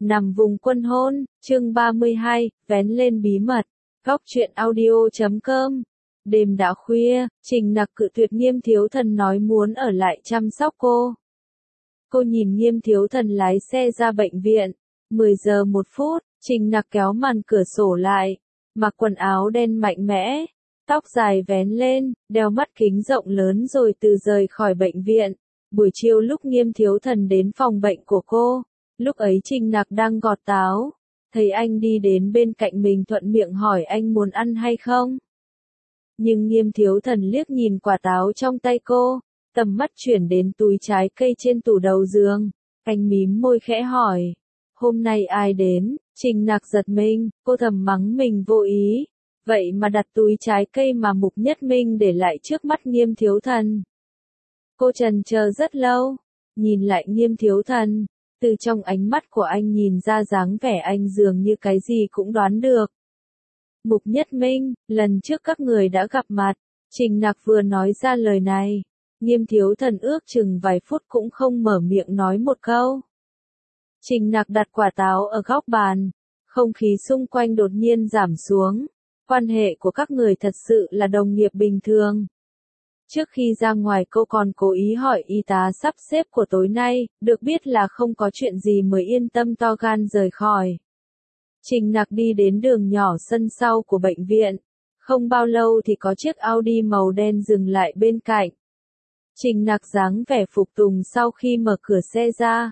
Nằm vùng quân hôn, chương 32, vén lên bí mật. Góc truyện audio.com. Đêm đã khuya, Trình Nặc cự tuyệt Nghiêm Thiếu Thần nói muốn ở lại chăm sóc cô. Cô nhìn Nghiêm Thiếu Thần lái xe ra bệnh viện. 10 giờ 1 phút, Trình Nặc kéo màn cửa sổ lại, mặc quần áo đen mạnh mẽ, tóc dài vén lên, đeo mắt kính rộng lớn rồi từ rời khỏi bệnh viện. Buổi chiều lúc Nghiêm Thiếu Thần đến phòng bệnh của cô, lúc ấy Trình Nặc đang gọt táo, thấy anh đi đến bên cạnh mình thuận miệng hỏi anh muốn ăn hay không. Nhưng Nghiêm Thiếu Thần liếc nhìn quả táo trong tay cô, tầm mắt chuyển đến túi trái cây trên tủ đầu giường, anh mím môi khẽ hỏi, hôm nay ai đến? Trình Nặc giật mình, cô thầm mắng mình vô ý, vậy mà đặt túi trái cây mà Mục Nhất Minh để lại trước mắt Nghiêm Thiếu Thần. Cô trần chờ rất lâu, nhìn lại Nghiêm Thiếu Thần, từ trong ánh mắt của anh nhìn ra dáng vẻ anh dường như cái gì cũng đoán được. Mục Nhất Minh, lần trước các người đã gặp mặt, Trình Nặc vừa nói ra lời này, Nghiêm Thiếu Thần ước chừng vài phút cũng không mở miệng nói một câu. Trình Nặc đặt quả táo ở góc bàn, không khí xung quanh đột nhiên giảm xuống, quan hệ của các người thật sự là đồng nghiệp bình thường. Trước khi ra ngoài cô còn cố ý hỏi y tá sắp xếp của tối nay, được biết là không có chuyện gì mới yên tâm to gan rời khỏi. Trình Nặc đi đến đường nhỏ sân sau của bệnh viện, không bao lâu thì có chiếc Audi màu đen dừng lại bên cạnh. Trình Nặc dáng vẻ phục tùng sau khi mở cửa xe ra.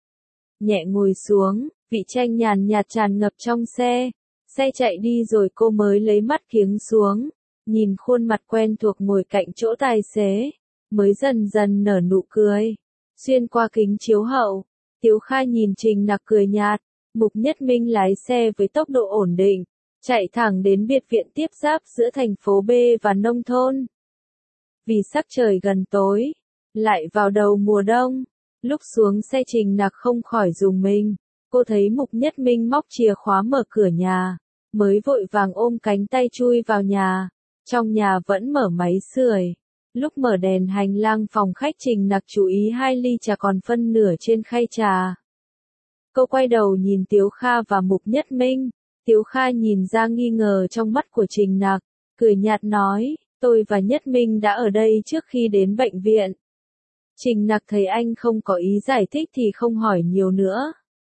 Nhẹ ngồi xuống, vị chanh nhàn nhạt tràn ngập trong xe. Xe chạy đi rồi cô mới lấy mắt kiếng xuống, nhìn khuôn mặt quen thuộc ngồi cạnh chỗ tài xế, mới dần dần nở nụ cười. Xuyên qua kính chiếu hậu, Tiếu Kha nhìn Trình Nặc cười nhạt. Mục Nhất Minh lái xe với tốc độ ổn định, chạy thẳng đến biệt viện tiếp giáp giữa thành phố B và nông thôn. Vì sắc trời gần tối, lại vào đầu mùa đông, lúc xuống xe Trình Nặc không khỏi rùng mình, cô thấy Mục Nhất Minh móc chìa khóa mở cửa nhà, mới vội vàng ôm cánh tay chui vào nhà, trong nhà vẫn mở máy sưởi. Lúc mở đèn hành lang phòng khách Trình Nặc chú ý 2 ly trà còn phân nửa trên khay trà. Cô quay đầu nhìn Tiếu Kha và Mục Nhất Minh, Tiếu Kha nhìn ra nghi ngờ trong mắt của Trình Nặc, cười nhạt nói, tôi và Nhất Minh đã ở đây trước khi đến bệnh viện. Trình Nặc thấy anh không có ý giải thích thì không hỏi nhiều nữa.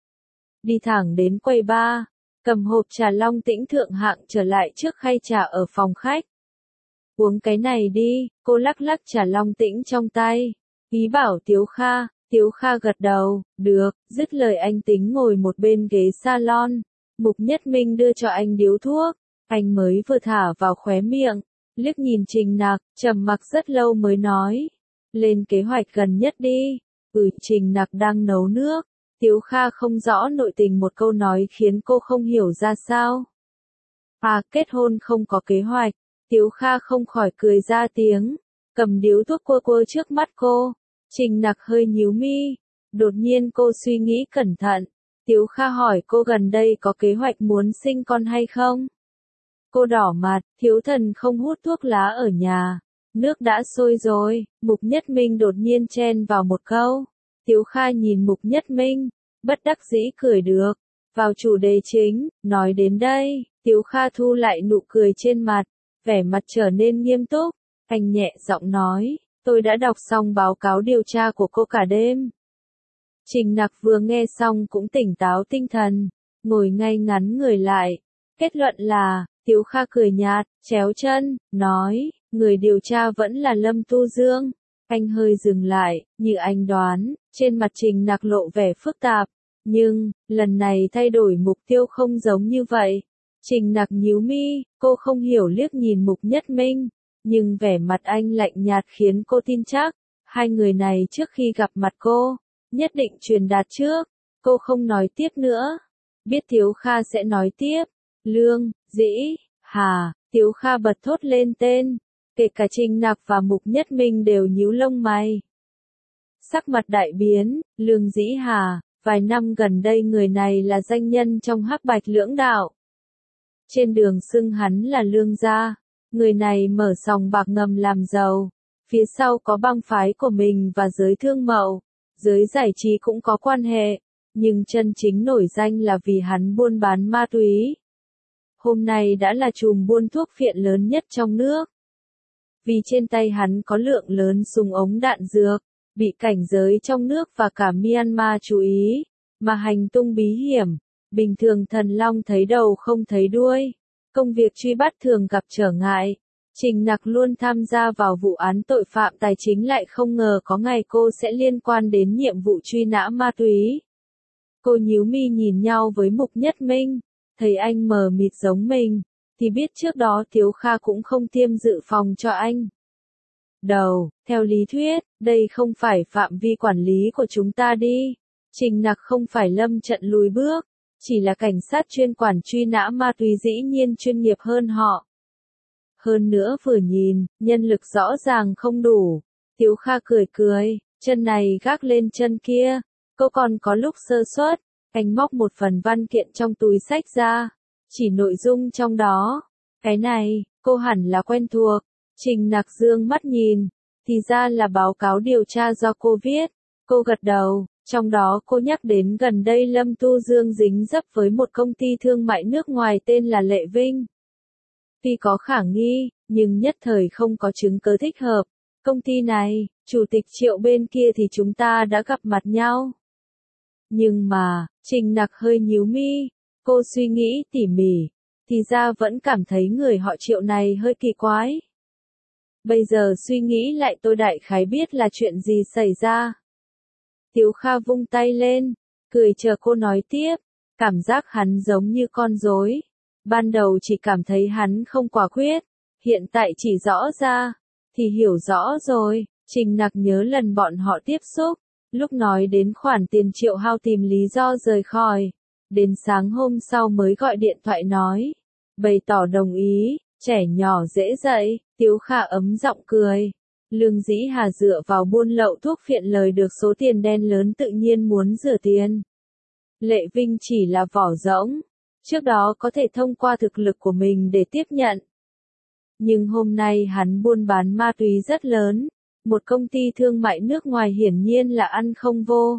Đi thẳng đến quầy bar, cầm hộp trà Long Tĩnh thượng hạng trở lại trước khay trà ở phòng khách. Uống cái này đi, cô lắc lắc trà Long Tĩnh trong tay, ý bảo Tiếu Kha. Tiếu Kha gật đầu, được, dứt lời anh tính ngồi một bên ghế salon. Mục Nhất Minh đưa cho anh điếu thuốc, anh mới vừa thả vào khóe miệng, liếc nhìn Trình Nặc, trầm mặc rất lâu mới nói, lên kế hoạch gần nhất đi. Trình Nặc đang nấu nước. Tiếu Kha không rõ nội tình một câu nói khiến cô không hiểu ra sao. Kết hôn không có kế hoạch. Tiếu Kha không khỏi cười ra tiếng, cầm điếu thuốc quơ trước mắt cô. Trình Nặc hơi nhíu mi, đột nhiên cô suy nghĩ cẩn thận. Tiếu Kha hỏi cô gần đây có kế hoạch muốn sinh con hay không? Cô đỏ mặt, Thiếu Thần không hút thuốc lá ở nhà, nước đã sôi rồi. Mục Nhất Minh đột nhiên chen vào một câu. Tiếu Kha nhìn Mục Nhất Minh, bất đắc dĩ cười được. Vào chủ đề chính, nói đến đây, Tiếu Kha thu lại nụ cười trên mặt, vẻ mặt trở nên nghiêm túc. Anh nhẹ giọng nói, tôi đã đọc xong báo cáo điều tra của cô cả đêm. Trình Nặc vừa nghe xong cũng tỉnh táo tinh thần, ngồi ngay ngắn người lại. Kết luận là, Tiếu Kha cười nhạt, chéo chân, nói, người điều tra vẫn là Lâm Tu Dương. Anh hơi dừng lại, như anh đoán, trên mặt Trình Nặc lộ vẻ phức tạp. Nhưng, lần này thay đổi mục tiêu không giống như vậy. Trình Nặc nhíu mi, cô không hiểu liếc nhìn Mục Nhất Minh. Nhưng vẻ mặt anh lạnh nhạt khiến cô tin chắc, hai người này trước khi gặp mặt cô, nhất định truyền đạt trước. Cô không nói tiếp nữa, biết Tiếu Kha sẽ nói tiếp. Lương, Dĩ, Hà. Tiếu Kha bật thốt lên tên, kể cả Trình Nặc và Mục Nhất Minh đều nhíu lông mày. Sắc mặt đại biến, Lương Dĩ Hà, vài năm gần đây người này là danh nhân trong Hắc Bạch lưỡng đạo. Trên đường xưng hắn là Lương gia. Người này mở sòng bạc ngầm làm giàu, phía sau có bang phái của mình và giới thương mậu, giới giải trí cũng có quan hệ, nhưng chân chính nổi danh là vì hắn buôn bán ma túy. Hôm nay đã là trùm buôn thuốc phiện lớn nhất trong nước. Vì trên tay hắn có lượng lớn súng ống đạn dược, bị cảnh giới trong nước và cả Myanmar chú ý, mà hành tung bí hiểm, bình thường Thần Long thấy đầu không thấy đuôi. Công việc truy bắt thường gặp trở ngại. Trình Nặc luôn tham gia vào vụ án tội phạm tài chính lại không ngờ có ngày cô sẽ liên quan đến nhiệm vụ truy nã ma túy. Cô nhíu mi nhìn nhau với Mục Nhất Minh, thấy anh mờ mịt giống mình, thì biết trước đó Tiếu Kha cũng không tiêm dự phòng cho anh. Theo lý thuyết, đây không phải phạm vi quản lý của chúng ta đi. Trình Nặc không phải lâm trận lùi bước, chỉ là cảnh sát chuyên quản truy nã ma túy dĩ nhiên chuyên nghiệp hơn họ. Hơn nữa vừa nhìn, nhân lực rõ ràng không đủ. Tiếu Kha cười, chân này gác lên chân kia, cô còn có lúc sơ suất. Anh móc một phần văn kiện trong túi xách ra, chỉ nội dung trong đó. Cái này, cô hẳn là quen thuộc. Trình Nặc dương mắt nhìn, thì ra là báo cáo điều tra do cô viết. Cô gật đầu, trong đó cô nhắc đến gần đây Lâm Tu Dương dính dấp với một công ty thương mại nước ngoài tên là Lệ Vinh. Tuy có khả nghi, nhưng nhất thời không có chứng cứ thích hợp. Công ty này, chủ tịch Triệu bên kia thì chúng ta đã gặp mặt nhau. Nhưng mà, Trình Nặc hơi nhíu mi, cô suy nghĩ tỉ mỉ, thì ra vẫn cảm thấy người họ Triệu này hơi kỳ quái. Bây giờ suy nghĩ lại tôi đại khái biết là chuyện gì xảy ra. Tiếu Kha vung tay lên, cười chờ cô nói tiếp, cảm giác hắn giống như con rối. Ban đầu chỉ cảm thấy hắn không quả quyết, hiện tại chỉ rõ ra, thì hiểu rõ rồi. Trình Nặc nhớ lần bọn họ tiếp xúc, lúc nói đến khoản tiền Triệu Hao tìm lý do rời khỏi, đến sáng hôm sau mới gọi điện thoại nói, bày tỏ đồng ý, trẻ nhỏ dễ dạy. Tiếu Kha ấm giọng cười. Lương Dĩ Hà dựa vào buôn lậu thuốc phiện lời được số tiền đen lớn tự nhiên muốn rửa tiền. Lệ Vinh chỉ là vỏ rỗng, trước đó có thể thông qua thực lực của mình để tiếp nhận. Nhưng hôm nay hắn buôn bán ma túy rất lớn, một công ty thương mại nước ngoài hiển nhiên là ăn không vô.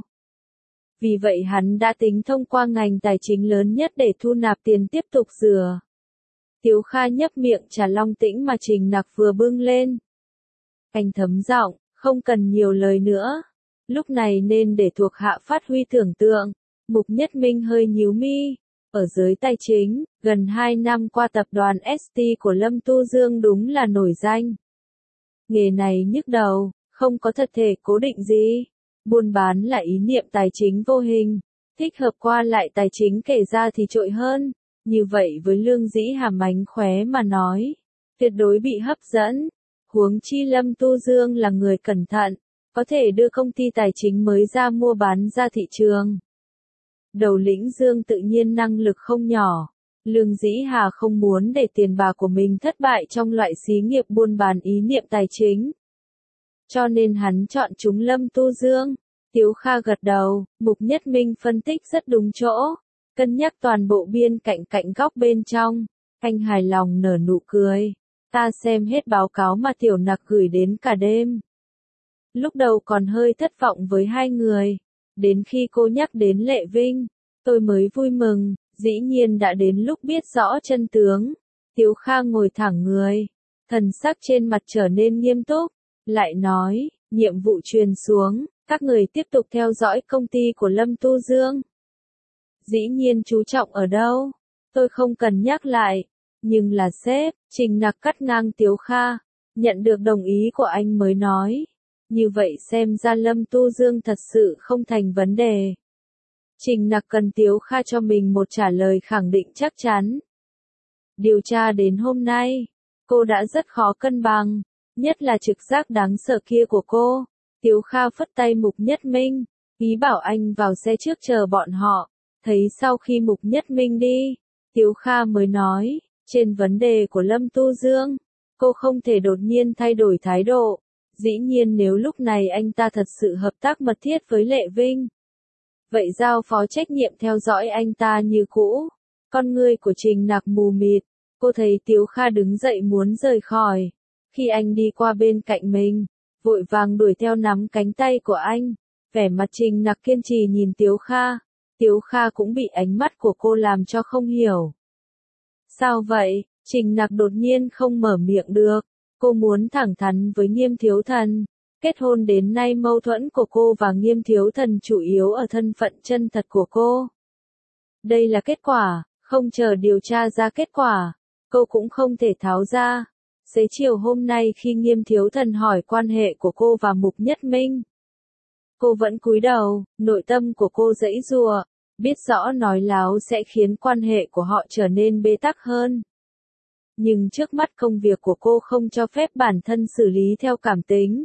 Vì vậy hắn đã tính thông qua ngành tài chính lớn nhất để thu nạp tiền tiếp tục rửa. Tiếu Kha nhấp miệng trà long tĩnh mà Trình Nặc vừa bưng lên. Anh thấm giọng, không cần nhiều lời nữa. Lúc này nên để thuộc hạ phát huy tưởng tượng. Mục Nhất Minh hơi nhíu mi. Ở giới tài chính, gần 2 năm qua tập đoàn ST của Lâm Tu Dương đúng là nổi danh. Nghề này nhức đầu, không có thật thể cố định gì. Buôn bán là ý niệm tài chính vô hình. Thích hợp qua lại tài chính kể ra thì trội hơn. Như vậy với Lương Dĩ Hà mánh khóe mà nói, tuyệt đối bị hấp dẫn. Huống chi Lâm Tu Dương là người cẩn thận, có thể đưa công ty tài chính mới ra mua bán ra thị trường. Đầu lĩnh Dương tự nhiên năng lực không nhỏ. Lương Dĩ Hà không muốn để tiền bạc của mình thất bại trong loại xí nghiệp buôn bán ý niệm tài chính. Cho nên hắn chọn chúng Lâm Tu Dương. Tiếu Kha gật đầu, Mục Nhất Minh phân tích rất đúng chỗ. Cân nhắc toàn bộ biên cạnh góc bên trong. Anh hài lòng nở nụ cười. Ta xem hết báo cáo mà Tiểu Nặc gửi đến cả đêm. Lúc đầu còn hơi thất vọng với hai người. Đến khi cô nhắc đến Lệ Vinh, tôi mới vui mừng, dĩ nhiên đã đến lúc biết rõ chân tướng. Tiếu Kha ngồi thẳng người, thần sắc trên mặt trở nên nghiêm túc, lại nói, nhiệm vụ truyền xuống, các người tiếp tục theo dõi công ty của Lâm Tu Dương. Dĩ nhiên chú trọng ở đâu, tôi không cần nhắc lại, nhưng là sếp. Trình Nặc cắt ngang Tiếu Kha, nhận được đồng ý của anh mới nói. Như vậy xem ra Lâm Tu Dương thật sự không thành vấn đề. Trình Nặc cần Tiếu Kha cho mình một trả lời khẳng định chắc chắn. Điều tra đến hôm nay, cô đã rất khó cân bằng, nhất là trực giác đáng sợ kia của cô. Tiếu Kha phất tay Mục Nhất Minh, ý bảo anh vào xe trước chờ bọn họ. Thấy sau khi Mục Nhất Minh đi, Tiếu Kha mới nói, trên vấn đề của Lâm Tu Dương, cô không thể đột nhiên thay đổi thái độ. Dĩ nhiên nếu lúc này anh ta thật sự hợp tác mật thiết với Lệ Vinh, vậy giao phó trách nhiệm theo dõi anh ta như cũ. Con ngươi của Trình Nặc mù mịt, cô thấy Tiếu Kha đứng dậy muốn rời khỏi. Khi anh đi qua bên cạnh mình, vội vàng đuổi theo nắm cánh tay của anh. Vẻ mặt Trình Nặc kiên trì nhìn Tiếu Kha, Tiếu Kha cũng bị ánh mắt của cô làm cho không hiểu. Sao vậy? Trình Nặc đột nhiên không mở miệng được. Cô muốn thẳng thắn với Nghiêm Thiếu Thần. Kết hôn đến nay mâu thuẫn của cô và Nghiêm Thiếu Thần chủ yếu ở thân phận chân thật của cô. Đây là kết quả, không chờ điều tra ra kết quả, cô cũng không thể tháo ra. Xế chiều hôm nay khi Nghiêm Thiếu Thần hỏi quan hệ của cô và Mục Nhất Minh, cô vẫn cúi đầu, nội tâm của cô giãy giụa, biết rõ nói láo sẽ khiến quan hệ của họ trở nên bế tắc hơn. Nhưng trước mắt công việc của cô không cho phép bản thân xử lý theo cảm tính.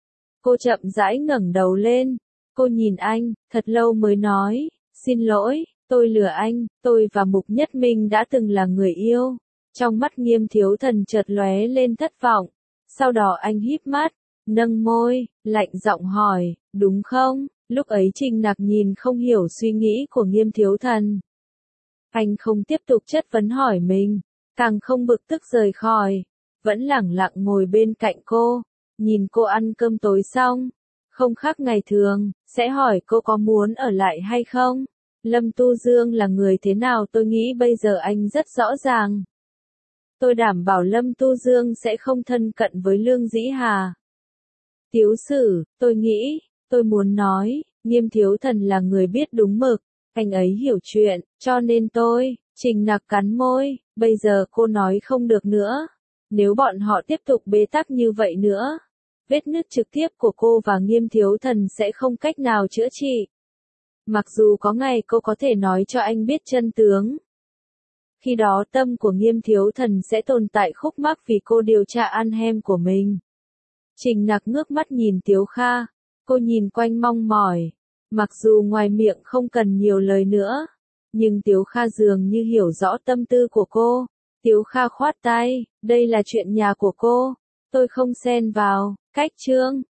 Cô chậm rãi ngẩng đầu lên, cô nhìn anh, thật lâu mới nói, xin lỗi, tôi lừa anh, tôi và Mục Nhất Minh đã từng là người yêu. Trong mắt Nghiêm Thiếu Thần chợt lóe lên thất vọng, sau đó anh híp mắt, nâng môi, lạnh giọng hỏi, đúng không? Lúc ấy Trình Nặc nhìn không hiểu suy nghĩ của Nghiêm Thiếu Thần. Anh không tiếp tục chất vấn hỏi mình, càng không bực tức rời khỏi, vẫn lẳng lặng ngồi bên cạnh cô, nhìn cô ăn cơm tối xong, không khác ngày thường, sẽ hỏi cô có muốn ở lại hay không. Lâm Tu Dương là người thế nào tôi nghĩ bây giờ anh rất rõ ràng. Tôi đảm bảo Lâm Tu Dương sẽ không thân cận với Lương Dĩ Hà. Tiếu Sử, tôi nghĩ, tôi muốn nói, Nghiêm Thiếu Thần là người biết đúng mực, anh ấy hiểu chuyện, cho nên tôi, Trình Nặc cắn môi, bây giờ cô nói không được nữa. Nếu bọn họ tiếp tục bế tắc như vậy nữa, vết nứt trực tiếp của cô và Nghiêm Thiếu Thần sẽ không cách nào chữa trị. Mặc dù có ngày cô có thể nói cho anh biết chân tướng. Khi đó tâm của Nghiêm Thiếu Thần sẽ tồn tại khúc mắc vì cô điều tra ăn hem của mình. Trình Nặc ngước mắt nhìn Tiếu Kha, cô nhìn quanh mong mỏi. Mặc dù ngoài miệng không cần nhiều lời nữa, nhưng Tiếu Kha dường như hiểu rõ tâm tư của cô. Tiếu Kha khoát tay, đây là chuyện nhà của cô, tôi không xen vào. Cách chương